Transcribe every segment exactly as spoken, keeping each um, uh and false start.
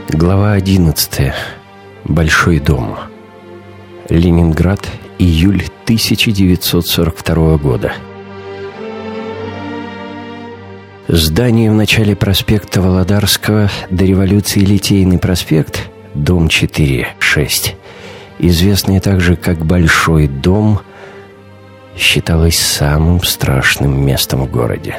Глава одиннадцатая. Большой дом. Ленинград, июль тысяча девятьсот сорок второго года. Здание в начале проспекта Володарского, до революции Литейный проспект, дом четыре шесть, известный также как Большой дом, считалось самым страшным местом в городе.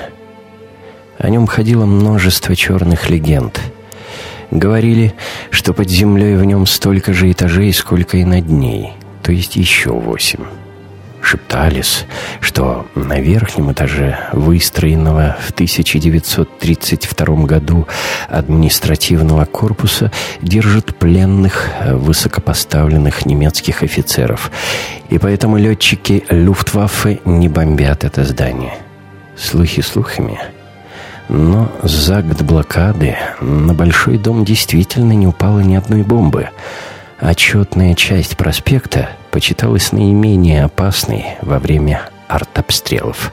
О нем ходило множество черных легенд. Говорили, что под землей в нем столько же этажей, сколько и над ней, то есть еще восемь. Шептались, что на верхнем этаже выстроенного в тысяча девятьсот тридцать втором году административного корпуса держат пленных высокопоставленных немецких офицеров, и поэтому летчики Люфтваффе не бомбят это здание. Слухи слухами, но за год блокады на Большой дом действительно не упало ни одной бомбы. Отчетная часть проспекта почиталась наименее опасной во время артобстрелов.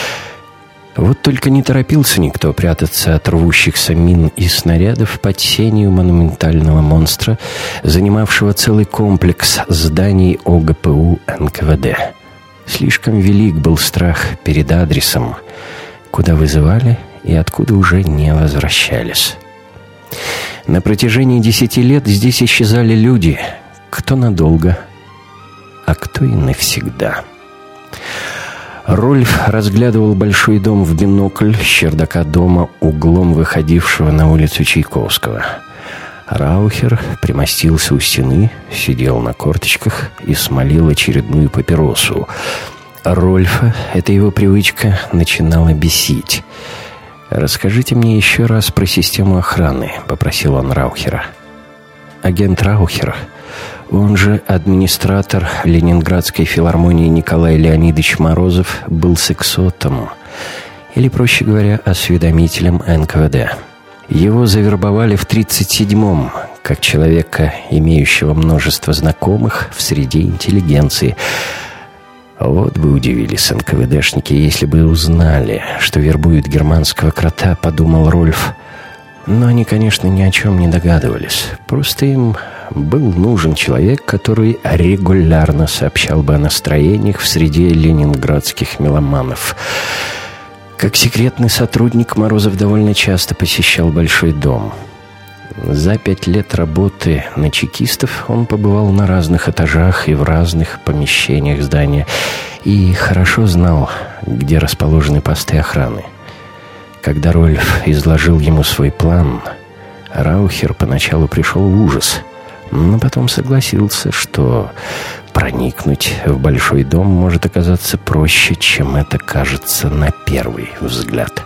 Вот только не торопился никто прятаться от рвущихся мин и снарядов под сенью монументального монстра, занимавшего целый комплекс зданий ОГПУ эн ка вэ дэ. Слишком велик был страх перед адресом, куда вызывали и откуда уже не возвращались. На протяжении десяти лет здесь исчезали люди, кто надолго, а кто и навсегда. Рольф разглядывал Большой дом в бинокль с чердака дома, углом выходившего на улицу Чайковского. Раухер примостился у стены, сидел на корточках и смолил очередную папиросу. Рольфа эта его привычка начинала бесить. «Расскажите мне еще раз про систему охраны», — попросил он Раухера. Агент Раухер, он же администратор Ленинградской филармонии Николай Леонидович Морозов, был сексотом, или, проще говоря, осведомителем эн ка вэ дэ. Его завербовали в тридцать седьмом, как человека, имеющего множество знакомых в среде интеллигенции. Вот бы удивились эн ка вэ дэшники, если бы узнали, что вербуют германского крота, подумал Рольф. Но они, конечно, ни о чем не догадывались. Просто им был нужен человек, который регулярно сообщал бы о настроениях в среде ленинградских меломанов. Как секретный сотрудник Морозов довольно часто посещал Большой дом. За пять лет работы на чекистов он побывал на разных этажах и в разных помещениях здания и хорошо знал, где расположены посты охраны. Когда Рольф изложил ему свой план, Раухер поначалу пришел в ужас, но потом согласился, что проникнуть в Большой дом может оказаться проще, чем это кажется на первый взгляд.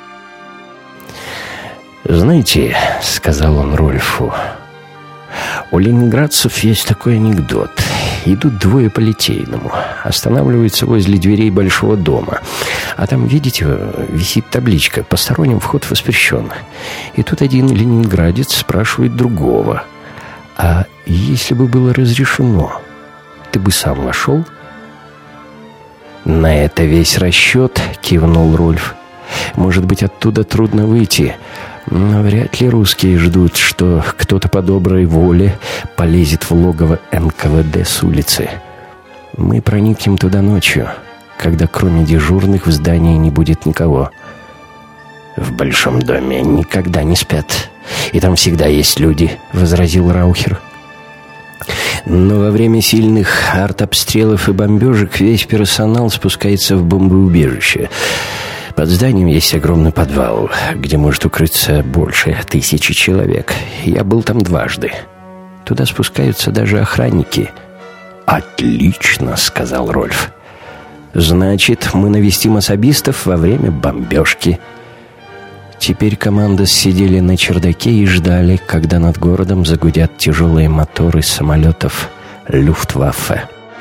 «Знаете, — сказал он Рольфу, — у ленинградцев есть такой анекдот. Идут двое по Литейному, останавливаются возле дверей Большого дома, а там, видите, висит табличка «Посторонним вход воспрещен». И тут один ленинградец спрашивает другого: «А если бы было разрешено, ты бы сам вошел?» «На это весь расчет», — кивнул Рольф. «Может быть, оттуда трудно выйти, но вряд ли русские ждут, что кто-то по доброй воле полезет в логово эн ка вэ дэ с улицы. Мы проникнем туда ночью, когда кроме дежурных в здании не будет никого». «В Большом доме никогда не спят, и там всегда есть люди», — возразил Раухер. «Но во время сильных артобстрелов и бомбежек весь персонал спускается в бомбоубежище. Под зданием есть огромный подвал, где может укрыться больше тысячи человек. Я был там дважды. Туда спускаются даже охранники». «Отлично», — сказал Рольф. «Значит, мы навестим особистов во время бомбежки». Теперь команда сидели на чердаке и ждали, когда над городом загудят тяжелые моторы самолетов Люфтваффе.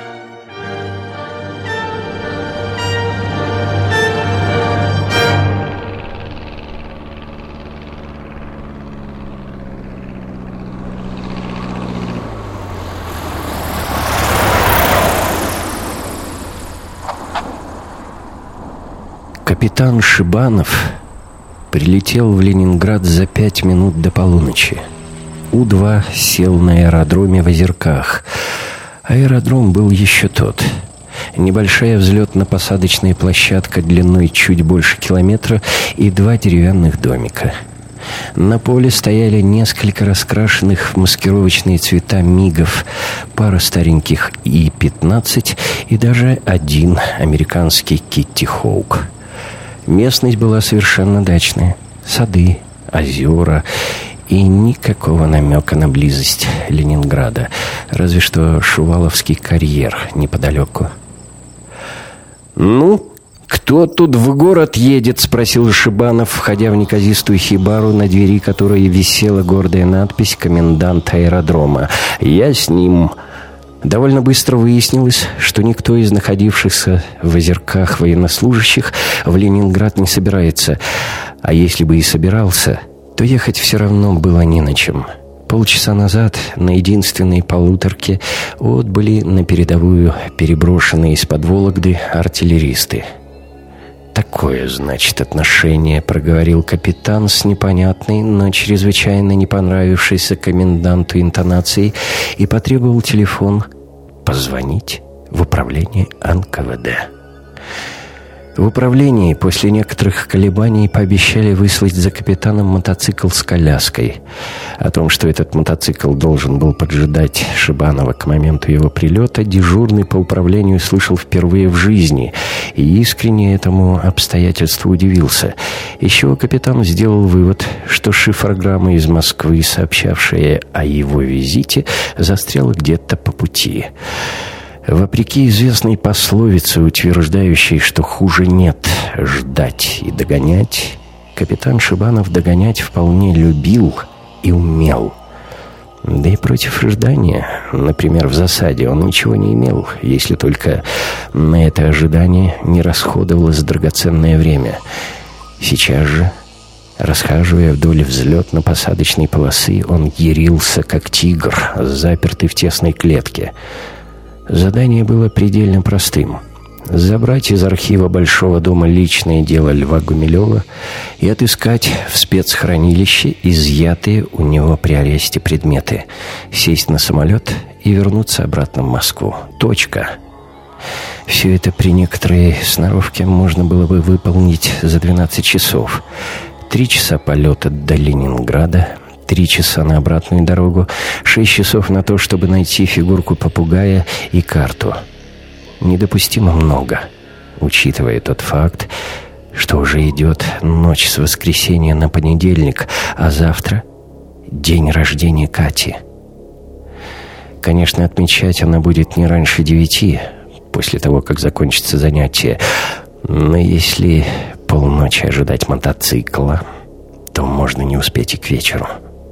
Капитан Шибанов прилетел в Ленинград за пять минут до полуночи. У два сел на аэродроме в Озерках. Аэродром был еще тот. Небольшая взлетно-посадочная площадка длиной чуть больше километра и два деревянных домика. На поле стояли несколько раскрашенных в маскировочные цвета мигов, пара стареньких И пятнадцать и даже один американский Китти Хоук. Местность была совершенно дачная. Сады, озера и никакого намека на близость Ленинграда, разве что Шуваловский карьер неподалеку. «Ну, кто тут в город едет?» — спросил Шибанов, входя в неказистую хибару, на двери которой висела гордая надпись «Комендант аэродрома». «Я с ним». Довольно быстро выяснилось, что никто из находившихся в Озерках военнослужащих в Ленинград не собирается. А если бы и собирался, то ехать все равно было не на чем. Полчаса назад на единственной полуторке отбыли на передовую переброшенные из-под Вологды артиллеристы. «Такое, значит, отношение», — проговорил капитан с непонятной, но чрезвычайно не понравившейся коменданту интонацией и потребовал телефон позвонить в управление эн ка вэ дэ. В управлении после некоторых колебаний пообещали выслать за капитаном мотоцикл с коляской. О том, что этот мотоцикл должен был поджидать Шибанова к моменту его прилета, дежурный по управлению слышал впервые в жизни и искренне этому обстоятельству удивился. Еще капитан сделал вывод, что шифрограмма из Москвы, сообщавшая о его визите, застряла где-то по пути. Вопреки известной пословице, утверждающей, что хуже нет ждать и догонять, капитан Шибанов догонять вполне любил и умел. Да и против ожидания, например, в засаде, он ничего не имел, если только на это ожидание не расходовалось драгоценное время. Сейчас же, расхаживая вдоль взлетно-посадочной полосы, он ярился, как тигр, запертый в тесной клетке. Задание было предельно простым — забрать из архива Большого дома личное дело Льва Гумилева и отыскать в спецхранилище изъятые у него при аресте предметы, сесть на самолет и вернуться обратно в Москву. Точка. Все это при некоторой сноровке можно было бы выполнить за двенадцать часов. Три часа полета до Ленинграда, Три часа на обратную дорогу, шесть часов на то, чтобы найти фигурку попугая и карту. Недопустимо много, учитывая тот факт, что уже идет ночь с воскресенья на понедельник, а завтра — день рождения Кати. Конечно, отмечать она будет не раньше девяти, после того, как закончится занятие. Но если полночи ожидать мотоцикла, то можно не успеть и к вечеру.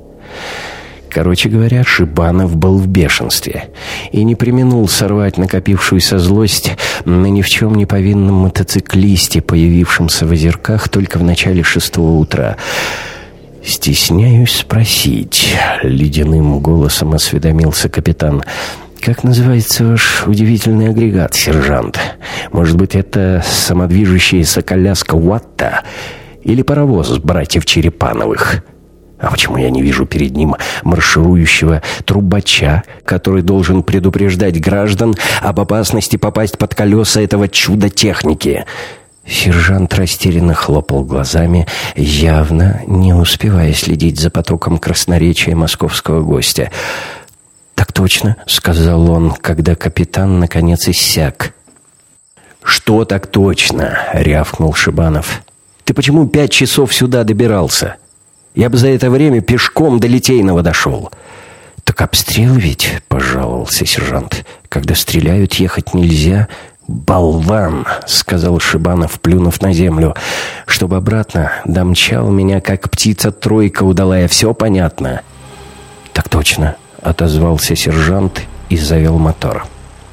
Короче говоря, Шибанов был в бешенстве и не преминул сорвать накопившуюся злость на ни в чем не повинном мотоциклисте, появившемся в Озерках только в начале шестого утра. «Стесняюсь спросить», — ледяным голосом осведомился капитан, «как называется ваш удивительный агрегат, сержант? Может быть, это самодвижущаяся коляска Уатта или паровоз братьев Черепановых? А почему я не вижу перед ним марширующего трубача, который должен предупреждать граждан об опасности попасть под колеса этого чуда техники?» Сержант растерянно хлопал глазами, явно не успевая следить за потоком красноречия московского гостя. «Так точно», — сказал он, когда капитан наконец иссяк. «Что так точно?» — рявкнул Шибанов. «Ты почему пять часов сюда добирался? Я бы за это время пешком до Литейного дошел». «Так обстрел ведь», — пожаловался сержант. «Когда стреляют, ехать нельзя». «Болван», — сказал Шибанов, плюнув на землю. «Чтобы обратно домчал меня, как птица-тройка удалая. Все понятно?» «Так точно», — отозвался сержант и завел мотор.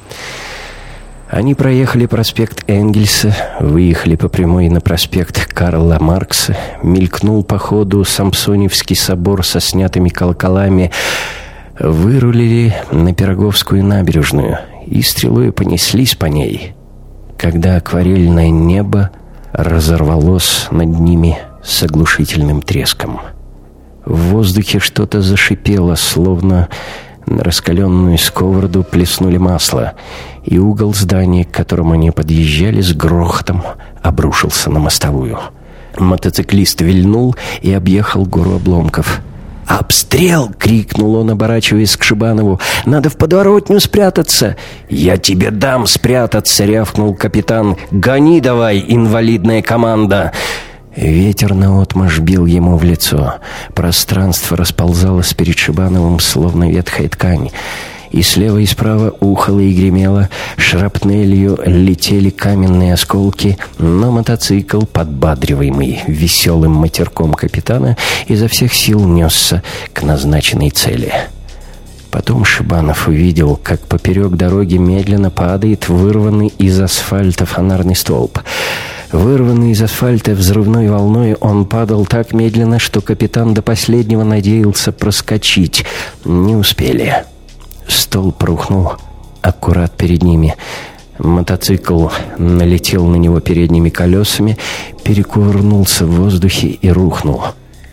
Они проехали проспект Энгельса, выехали по прямой на проспект Карла Маркса, мелькнул по ходу Самсоневский собор со снятыми колоколами, вырулили на Пироговскую набережную и стрелой понеслись по ней, когда акварельное небо разорвалось над ними с оглушительным треском. В воздухе что-то зашипело, словно на раскаленную сковороду плеснули масло, и угол здания, к которому они подъезжали, с грохотом обрушился на мостовую. Мотоциклист вильнул и объехал гору обломков. «Обстрел!» — крикнул он, оборачиваясь к Шибанову. «Надо в подворотню спрятаться!» «Я тебе дам спрятаться!» — рявкнул капитан. «Гони давай, инвалидная команда!» Ветер наотмашь бил ему в лицо. Пространство расползалось перед Шибановым, словно ветхая ткань. И слева и справа ухало и гремело, шрапнелью летели каменные осколки, но мотоцикл, подбадриваемый веселым матерком капитана, изо всех сил несся к назначенной цели. Потом Шибанов увидел, как поперек дороги медленно падает вырванный из асфальта фонарный столб. Вырванный из асфальта взрывной волной, он падал так медленно, что капитан до последнего надеялся проскочить. Не успели. Столб рухнул аккурат перед ними. Мотоцикл налетел на него передними колесами, перекувырнулся в воздухе и рухнул.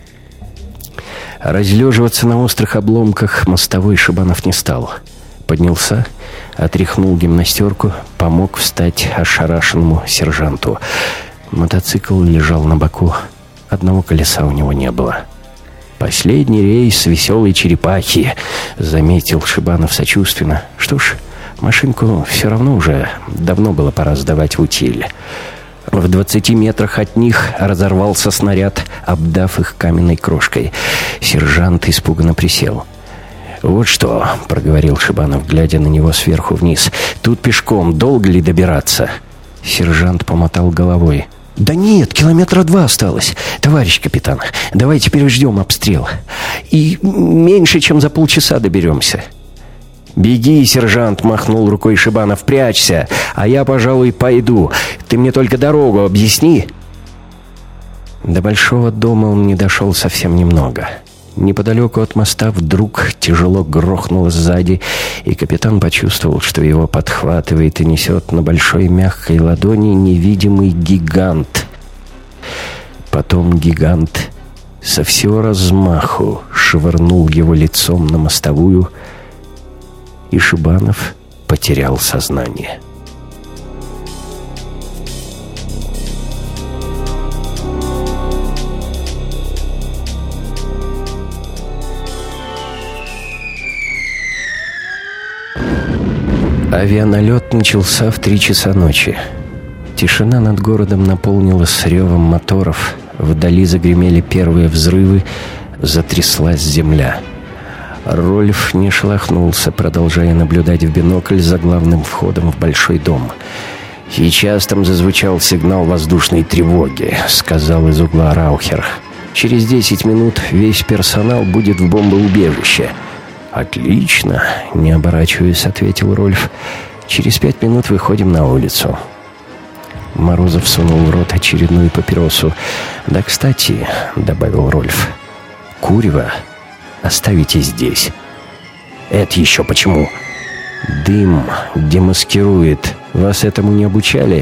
Разлеживаться на острых обломках мостовой Шибанов не стал. Поднялся, отряхнул гимнастерку, помог встать ошарашенному сержанту. Мотоцикл лежал на боку. Одного колеса у него не было. «Последний рейс веселой черепахи», — заметил Шибанов сочувственно. «Что ж, машинку все равно уже давно было пора сдавать в утиль». В двадцати метрах от них разорвался снаряд, обдав их каменной крошкой. Сержант испуганно присел. «Вот что», — проговорил Шибанов, глядя на него сверху вниз, — «тут пешком долго ли добираться?» Сержант помотал головой. «Да нет, километра два осталось. Товарищ капитан, давайте переждем обстрел. И меньше, чем за полчаса доберемся». «Беги, сержант», — махнул рукой Шибанов, — «прячься, а я, пожалуй, пойду. Ты мне только дорогу объясни». До большого дома он не дошел совсем немного. Неподалеку от моста вдруг тяжело грохнуло сзади, и капитан почувствовал, что его подхватывает и несет на большой мягкой ладони невидимый гигант. Потом гигант со всего размаху швырнул его лицом на мостовую, и Шибанов потерял сознание. Авианалет начался в три часа ночи. Тишина над городом наполнилась ревом моторов. Вдали загремели первые взрывы, затряслась земля. Рольф не шелохнулся, продолжая наблюдать в бинокль за главным входом в большой дом. «Сейчас там зазвучал сигнал воздушной тревоги», — сказал из угла Раухер. «Через десять минут весь персонал будет в бомбоубежище». «Отлично», — не оборачиваясь, ответил Рольф. «Через пять минут выходим на улицу». Морозов сунул в рот очередную папиросу. «Да, кстати», — добавил Рольф, — «курево оставите здесь». «Это еще почему?» «Дым демаскирует. Вас этому не обучали?»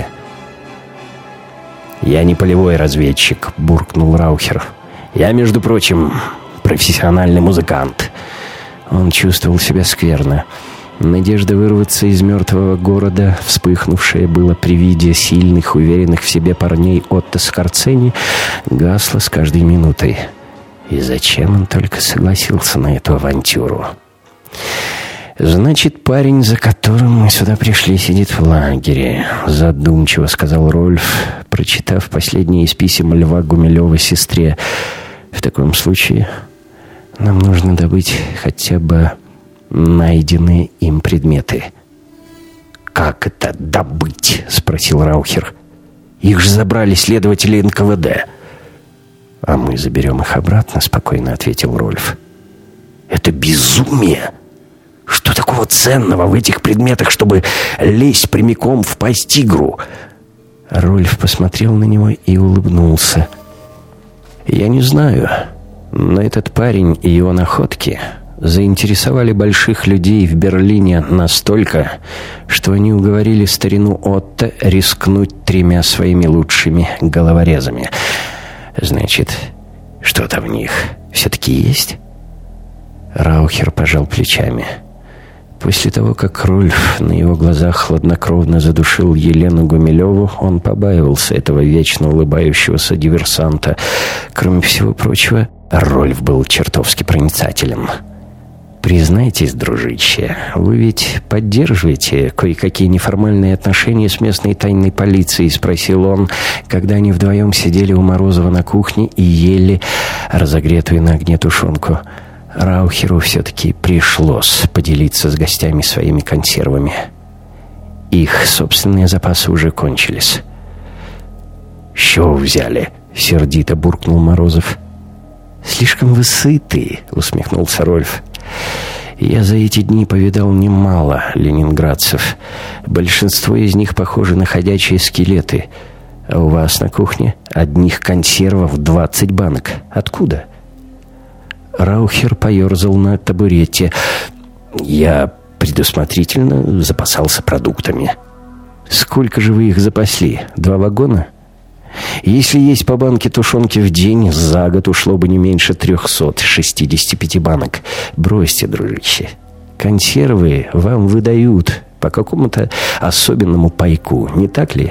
«Я не полевой разведчик», — буркнул Раухер. «Я, между прочим, профессиональный музыкант». Он чувствовал себя скверно. Надежда вырваться из мертвого города, вспыхнувшая было при виде сильных, уверенных в себе парней Отто Скорцени, гасла с каждой минутой. И зачем он только согласился на эту авантюру? «Значит, парень, за которым мы сюда пришли, сидит в лагере», — задумчиво сказал Рольф, прочитав последние из писем Льва Гумилева сестре. «В таком случае нам нужно добыть хотя бы найденные им предметы». «Как это добыть?» — спросил Раухер. «Их же забрали следователи эн ка вэ дэ». «А мы заберем их обратно», — спокойно ответил Рольф. «Это безумие! Что такого ценного в этих предметах, чтобы лезть прямиком в пасть тигру?» Рольф посмотрел на него и улыбнулся. «Я не знаю, но этот парень и его находки заинтересовали больших людей в Берлине настолько, что они уговорили старину Отто рискнуть тремя своими лучшими головорезами. Значит, что-то в них все все-таки есть?» Раухер пожал плечами. После того, как Рольф на его глазах хладнокровно задушил Елену Гумилеву, он побаивался этого вечно улыбающегося диверсанта. Кроме всего прочего, Рольф был чертовски проницателен. «Признайтесь, дружище, вы ведь поддерживаете кое-какие неформальные отношения с местной тайной полицией?» — спросил он, когда они вдвоем сидели у Морозова на кухне и ели разогретую на огне тушенку. Раухеру все-таки пришлось поделиться с гостями своими консервами. Их собственные запасы уже кончились. «С чего взяли?» — сердито буркнул Морозов. «Слишком вы сыты», — усмехнулся Рольф. «Я за эти дни повидал немало ленинградцев. Большинство из них похожи на ходячие скелеты. А у вас на кухне одних консервов двадцать банок. Откуда?» Раухер поерзал на табурете. «Я предусмотрительно запасался продуктами». «Сколько же вы их запасли? Два вагона?» «Если есть по банке тушенки в день, за год ушло бы не меньше трехсот шестидесяти пяти банок. Бросьте, дружище. Консервы вам выдают по какому-то особенному пайку, не так ли?»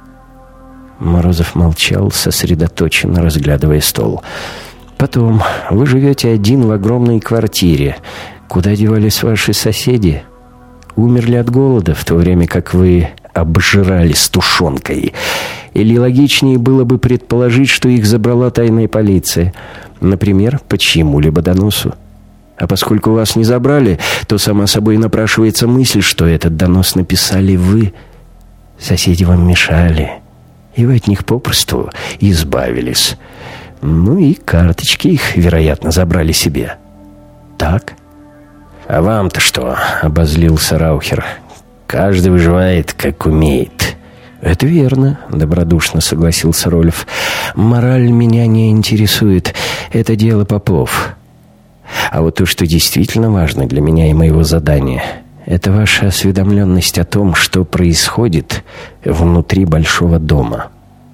Морозов молчал, сосредоточенно разглядывая стол. «Потом, вы живете один в огромной квартире. Куда девались ваши соседи? Умерли от голода, в то время как вы обжирались тушенкой. Или логичнее было бы предположить, что их забрала тайная полиция. Например, по чьему-либо доносу. А поскольку вас не забрали, то сама собой напрашивается мысль, что этот донос написали вы. Соседи вам мешали, и вы от них попросту избавились. Ну и карточки их, вероятно, забрали себе. Так?» «А вам-то что?» — обозлился Раухер. «Каждый выживает, как умеет». «Это верно», — добродушно согласился Рольф. «Мораль меня не интересует. Это дело попов. А вот то, что действительно важно для меня и моего задания, это ваша осведомленность о том, что происходит внутри большого дома».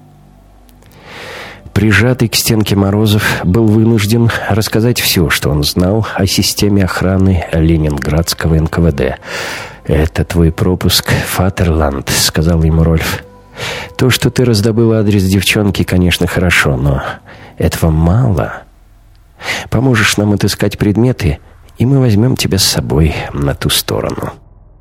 Прижатый к стенке Морозов был вынужден рассказать все, что он знал о системе охраны ленинградского эн ка вэ дэ. «Это твой пропуск, Фатерланд», — сказал ему Рольф. «То, что ты раздобыл адрес девчонки, конечно, хорошо, но этого мало. Поможешь нам отыскать предметы, и мы возьмем тебя с собой на ту сторону».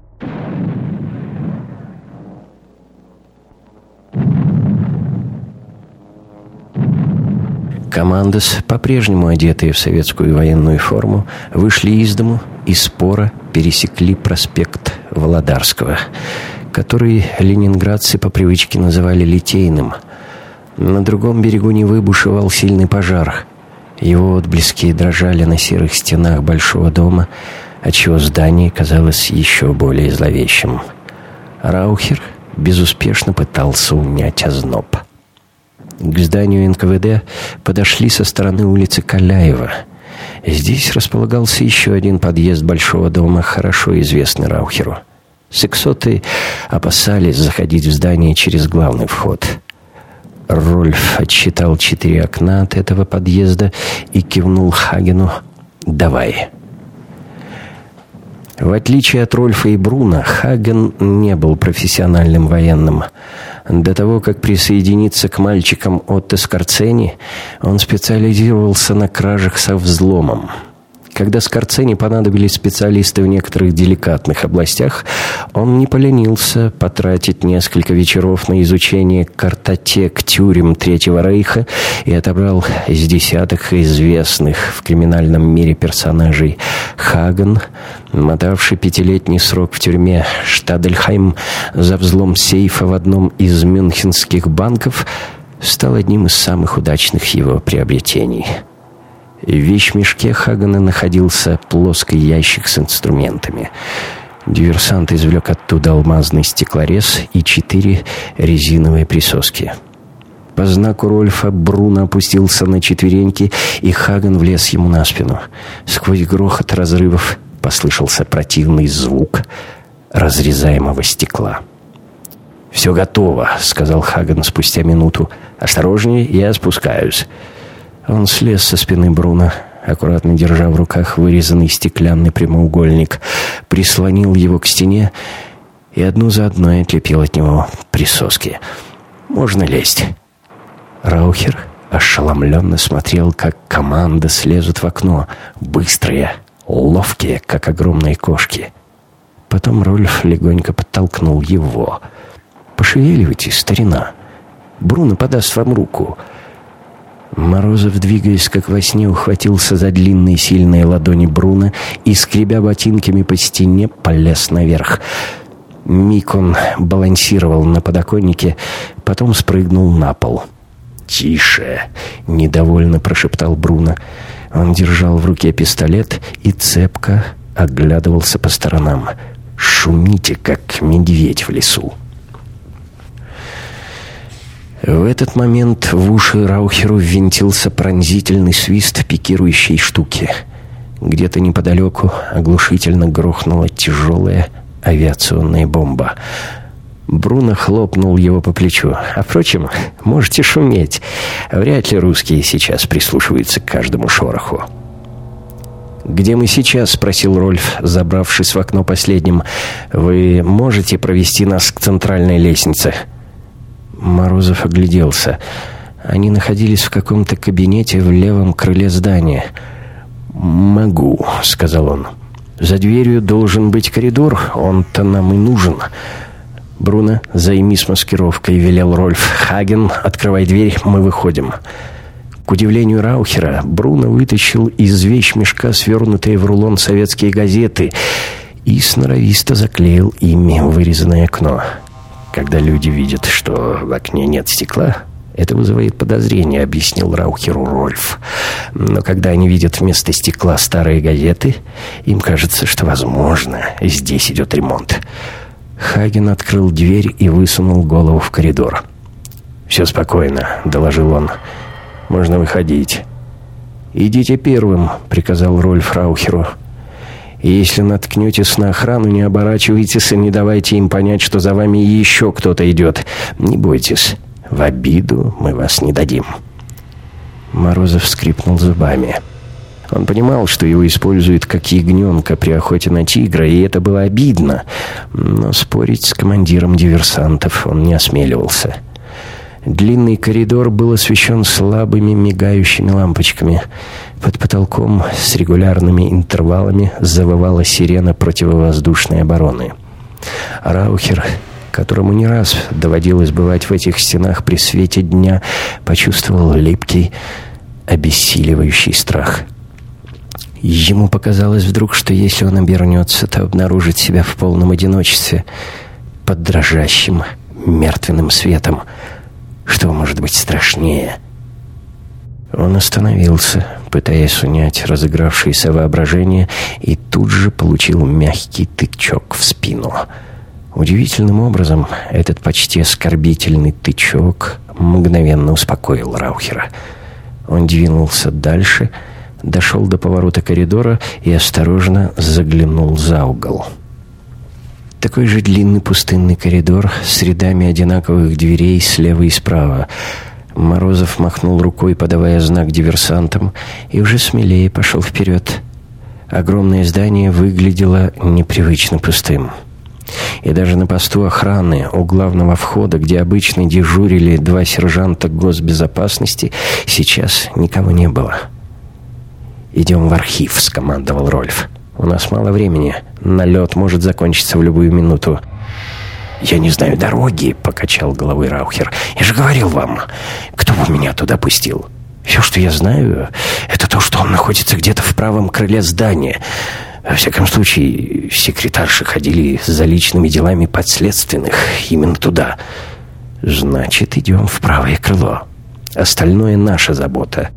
Командос, по-прежнему одетые в советскую военную форму, вышли из дому и споро пересекли проспект Володарского, который ленинградцы по привычке называли Литейным. На другом берегу Невы бушевал сильный пожар. Его отблески дрожали на серых стенах большого дома, отчего здание казалось еще более зловещим. Раухер безуспешно пытался унять озноб. К зданию эн ка вэ дэ подошли со стороны улицы Каляева. Здесь располагался еще один подъезд большого дома, хорошо известный Раухеру. Сексоты опасались заходить в здание через главный вход. Рольф отсчитал четыре окна от этого подъезда и кивнул Хагену: «Давай». В отличие от Рольфа и Бруно, Хаген не был профессиональным военным. До того, как присоединиться к мальчикам Отто Скорцени, он специализировался на кражах со взломом. Когда Скорцени понадобились специалисты в некоторых деликатных областях, он не поленился потратить несколько вечеров на изучение картотек тюрем Третьего Рейха и отобрал из десяток известных в криминальном мире персонажей. Хаген, мотавший пятилетний срок в тюрьме Штадельхайм за взлом сейфа в одном из мюнхенских банков, стал одним из самых удачных его приобретений. В вещмешке Хагена находился плоский ящик с инструментами. Диверсант извлек оттуда алмазный стеклорез и четыре резиновые присоски. По знаку Рольфа Бруно опустился на четвереньки, и Хаген влез ему на спину. Сквозь грохот разрывов послышался противный звук разрезаемого стекла. «Все готово», — сказал Хаген спустя минуту. «Осторожнее, я спускаюсь». Он слез со спины Бруно, аккуратно держа в руках вырезанный стеклянный прямоугольник, прислонил его к стене и одну за одной отлепил от него присоски. «Можно лезть». Раухер ошеломленно смотрел, как команда слезут в окно, быстрые, ловкие, как огромные кошки. Потом Рольф легонько подтолкнул его. «Пошевеливайтесь, старина. Бруно подаст вам руку». Морозов, двигаясь как во сне, ухватился за длинные сильные ладони Бруно и, скребя ботинками по стене, полез наверх. Миг он балансировал на подоконнике, потом спрыгнул на пол. «Тише!» — недовольно прошептал Бруно. Он держал в руке пистолет и цепко оглядывался по сторонам. «Шумите, как медведь в лесу!» В этот момент в уши Раухеру ввинтился пронзительный свист пикирующей штуки. Где-то неподалеку оглушительно грохнула тяжелая авиационная бомба. Бруно хлопнул его по плечу. «А впрочем, можете шуметь. Вряд ли русские сейчас прислушиваются к каждому шороху». «Где мы сейчас?» — спросил Рольф, забравшись в окно последним. «Вы можете провести нас к центральной лестнице?» Морозов огляделся. Они находились в каком-то кабинете в левом крыле здания. «Могу», — сказал он. «За дверью должен быть коридор, он-то нам и нужен». «Бруно, займись маскировкой», — велел Рольф. «Хаген, открывай дверь, мы выходим». К удивлению Раухера, Бруно вытащил из вещмешка свернутые в рулон советские газеты и сноровисто заклеил ими вырезанное окно. «Когда люди видят, что в окне нет стекла, это вызывает подозрение», — объяснил Раухеру Рольф. «Но когда они видят вместо стекла старые газеты, им кажется, что, возможно, здесь идет ремонт». Хаген открыл дверь и высунул голову в коридор. «Все спокойно», — доложил он. «Можно выходить». «Идите первым», — приказал Рольф Раухеру. «И если наткнетесь на охрану, не оборачивайтесь и не давайте им понять, что за вами еще кто-то идет. Не бойтесь, в обиду мы вас не дадим». Морозов скрипнул зубами. Он понимал, что его используют как ягненка при охоте на тигра, и это было обидно. Но спорить с командиром диверсантов он не осмеливался. Длинный коридор был освещен слабыми мигающими лампочками. Под потолком с регулярными интервалами завывала сирена противовоздушной обороны. Раухер, которому не раз доводилось бывать в этих стенах при свете дня, почувствовал липкий, обессиливающий страх. Ему показалось вдруг, что если он обернется, то обнаружит себя в полном одиночестве, под дрожащим мертвенным светом. Что может быть страшнее? Он остановился, пытаясь унять разыгравшееся воображение, и тут же получил мягкий тычок в спину. Удивительным образом этот почти оскорбительный тычок мгновенно успокоил Раухера. Он двинулся дальше, дошел до поворота коридора и осторожно заглянул за угол. Такой же длинный пустынный коридор с рядами одинаковых дверей слева и справа. Морозов махнул рукой, подавая знак диверсантам, и уже смелее пошел вперед. Огромное здание выглядело непривычно пустым. И даже на посту охраны у главного входа, где обычно дежурили два сержанта госбезопасности, сейчас никого не было. «Идем в архив», — скомандовал Рольф. «У нас мало времени. Налет может закончиться в любую минуту». «Я не знаю дороги», — покачал головой Раухер. «Я же говорил вам, кто бы меня туда пустил. Все, что я знаю, это то, что он находится где-то в правом крыле здания. Во всяком случае, секретарши ходили за личными делами подследственных именно туда. Значит, идем в правое крыло. Остальное наша забота».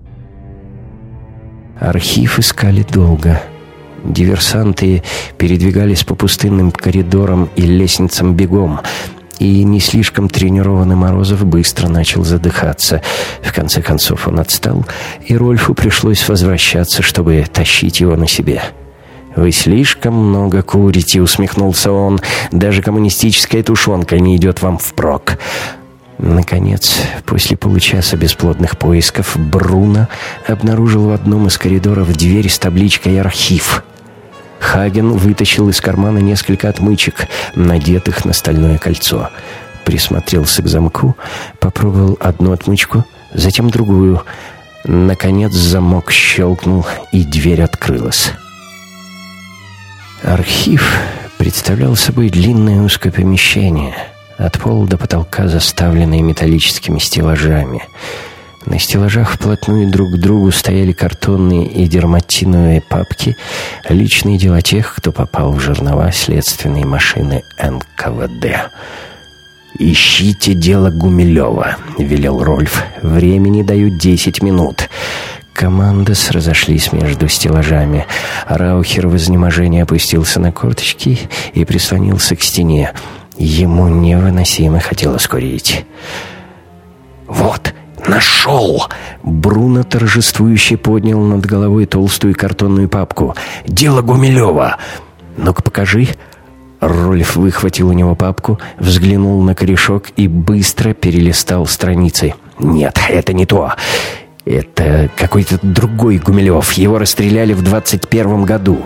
Архив искали долго. Диверсанты передвигались по пустынным коридорам и лестницам бегом, и не слишком тренированный Морозов быстро начал задыхаться. В конце концов он отстал, и Рольфу пришлось возвращаться, чтобы тащить его на себе. «Вы слишком много курите», — усмехнулся он. «Даже коммунистическая тушенка не идет вам впрок». Наконец, после получаса бесплодных поисков, Бруно обнаружил в одном из коридоров дверь с табличкой «Архив». Хаген вытащил из кармана несколько отмычек, надетых на стальное кольцо. Присмотрелся к замку, попробовал одну отмычку, затем другую. Наконец замок щелкнул, и дверь открылась. Архив представлял собой длинное узкое помещение, от пола до потолка заставленное металлическими стеллажами. На стеллажах вплотную друг к другу стояли картонные и дерматиновые папки, личные дела тех, кто попал в жернова следственной машины эн ка вэ дэ. «Ищите дело Гумилева», — велел Рольф. «Времени дают десять минут». Командос разошлись между стеллажами. Раухер в изнеможении опустился на корточки и прислонился к стене. Ему невыносимо хотелось курить. «Вот, нашел!» Бруно торжествующе поднял над головой толстую картонную папку. «Дело Гумилева!» «Ну-ка, покажи!» Рольф выхватил у него папку, взглянул на корешок и быстро перелистал страницы. «Нет, это не то. Это какой-то другой Гумилев. Его расстреляли в двадцать первом году».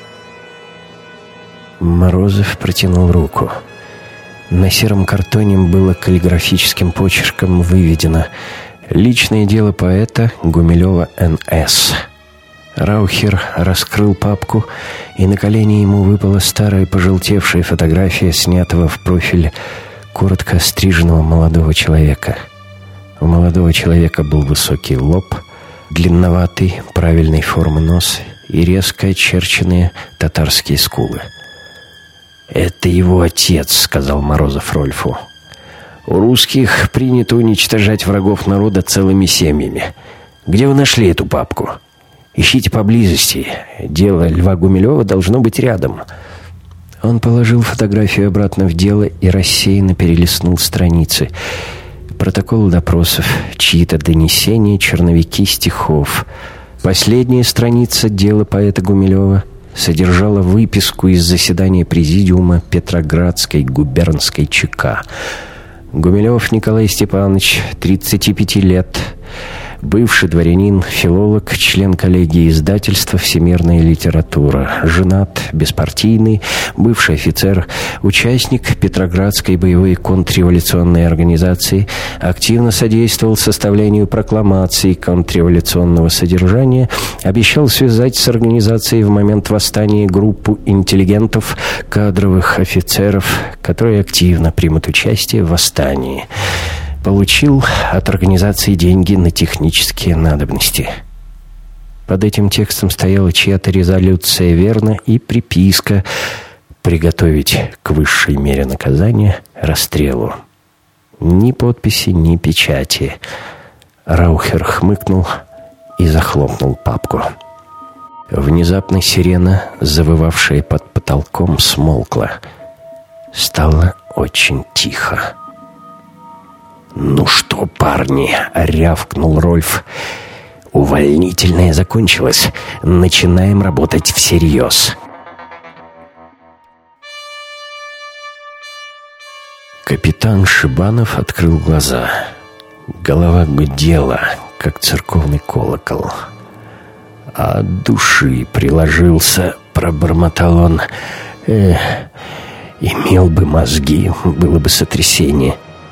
Морозов протянул руку. На сером картоне было каллиграфическим почерком выведено «Личное дело поэта Гумилева эн эс». Раухер раскрыл папку, и на колени ему выпала старая пожелтевшая фотография, снятого в профиль коротко стриженного молодого человека. У молодого человека был высокий лоб, длинноватый, правильной формы нос и резко очерченные татарские скулы. «Это его отец», — сказал Морозов Рольфу. «У русских принято уничтожать врагов народа целыми семьями. Где вы нашли эту папку? Ищите поблизости. Дело Льва Гумилева должно быть рядом». Он положил фотографию обратно в дело и рассеянно перелистнул страницы. Протоколы допросов, чьи-то донесения, черновики стихов. Последняя страница дела поэта Гумилева содержала выписку из заседания президиума Петроградской губернской ЧК. Гумилев Николай Степанович, тридцати пяти лет, бывший дворянин, филолог, член коллегии издательства «Всемирная литература», женат, беспартийный, бывший офицер, участник Петроградской боевой контрреволюционной организации, активно содействовал составлению прокламаций контрреволюционного содержания, обещал связать с организацией в момент восстания группу интеллигентов, кадровых офицеров, которые активно примут участие в восстании. Получил от организации деньги на технические надобности. Под этим текстом стояла чья-то резолюция верно и приписка «Приготовить к высшей мере наказания расстрелу». Ни подписи, ни печати. Раухер хмыкнул и захлопнул папку. Внезапно сирена, завывавшая под потолком, смолкла. Стало очень тихо. «Ну что, парни?» — рявкнул Рольф. «Увольнительное закончилось. Начинаем работать всерьез». Капитан Шибанов открыл глаза. Голова гудела, как церковный колокол. «А от души приложился», — пробормотал он. «Эх, имел бы мозги, было бы сотрясение».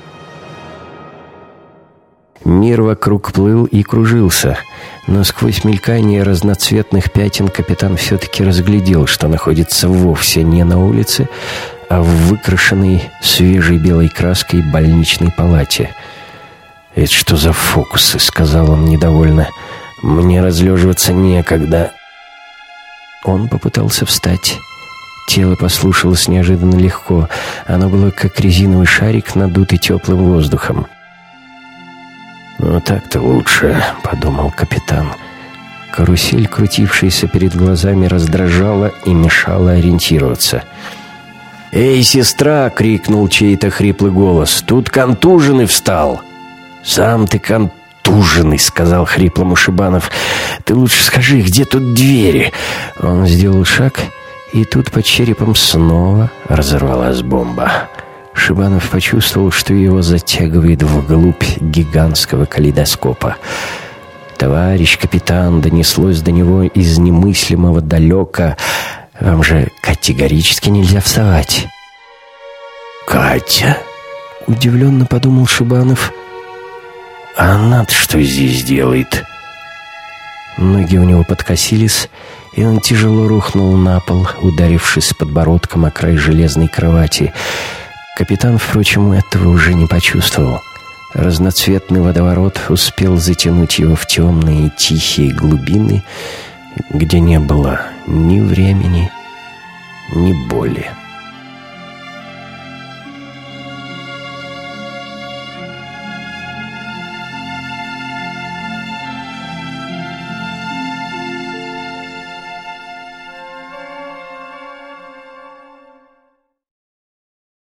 Мир вокруг плыл и кружился, но сквозь мелькание разноцветных пятен капитан все-таки разглядел, что находится вовсе не на улице, а в выкрашенной свежей белой краской больничной палате. «Это что за фокусы?» — сказал он недовольно. «Мне разлеживаться некогда». Он попытался встать. Тело послушалось неожиданно легко. Оно было как резиновый шарик, надутый теплым воздухом. «Ну так-то лучше», — подумал капитан. Карусель, крутившаяся перед глазами, раздражала и мешала ориентироваться. «Эй, сестра!» — крикнул чей-то хриплый голос. «Тут контуженный встал!» «Сам ты контуженный!» — сказал хриплому Шибанов. «Ты лучше скажи, где тут двери?» Он сделал шаг, и тут под черепом снова разорвалась бомба. Шибанов почувствовал, что его затягивает вглубь гигантского калейдоскопа. «Товарищ капитан», — донеслось до него из немыслимого далека, — «вам же категорически нельзя вставать». «Катя?» — удивленно подумал Шибанов. «А она-то что здесь делает?» Ноги у него подкосились, и он тяжело рухнул на пол, ударившись подбородком о край железной кровати. Капитан, впрочем, этого уже не почувствовал. Разноцветный водоворот успел затянуть его в темные тихие глубины, где не было ни времени, ни боли.